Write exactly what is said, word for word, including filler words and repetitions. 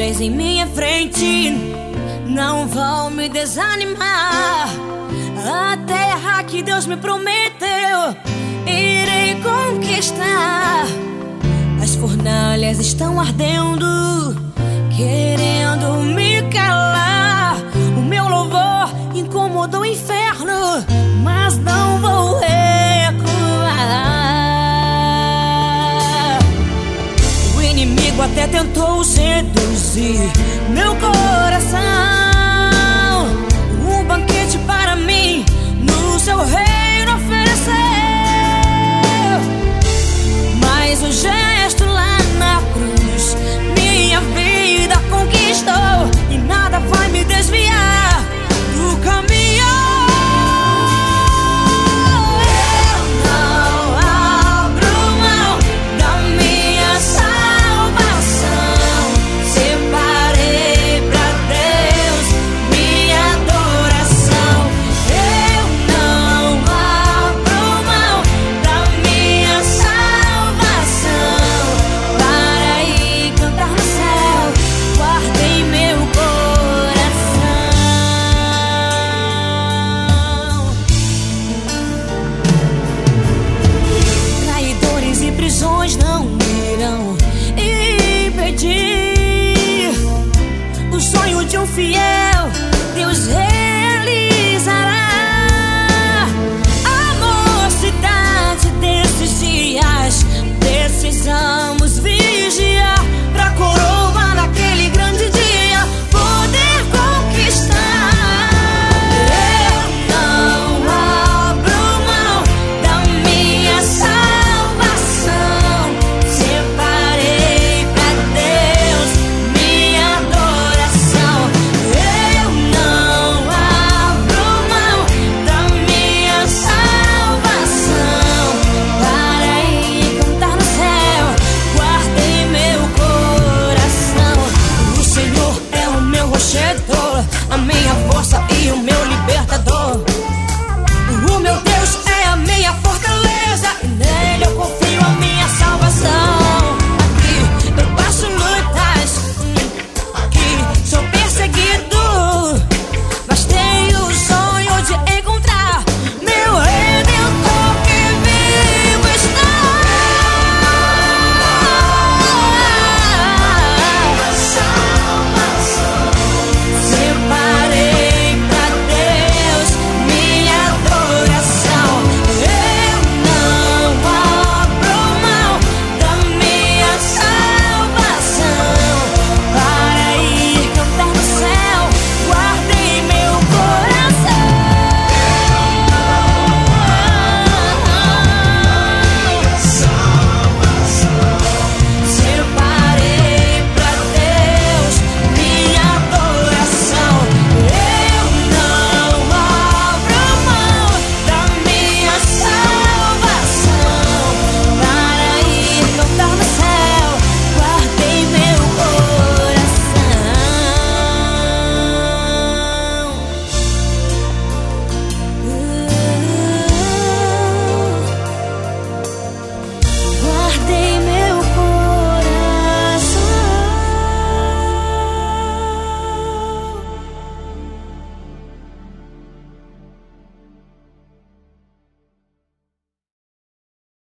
nuvens em minha frente não vão me desanimar. A terra que Deus me prometeu irei conquistar. As fornalhas estão ardendo, querendo me calar. O meu louvor incomodou o inferno, mas não vou recuar. O inimigo até tentou seduzir meu coração. Um banquete para mim no seu reino ofereceu, mas o gesto lá na cruz minha vida conquistou, e nada vai me desviar do caminho. Não irão impedir o sonho de um fiel.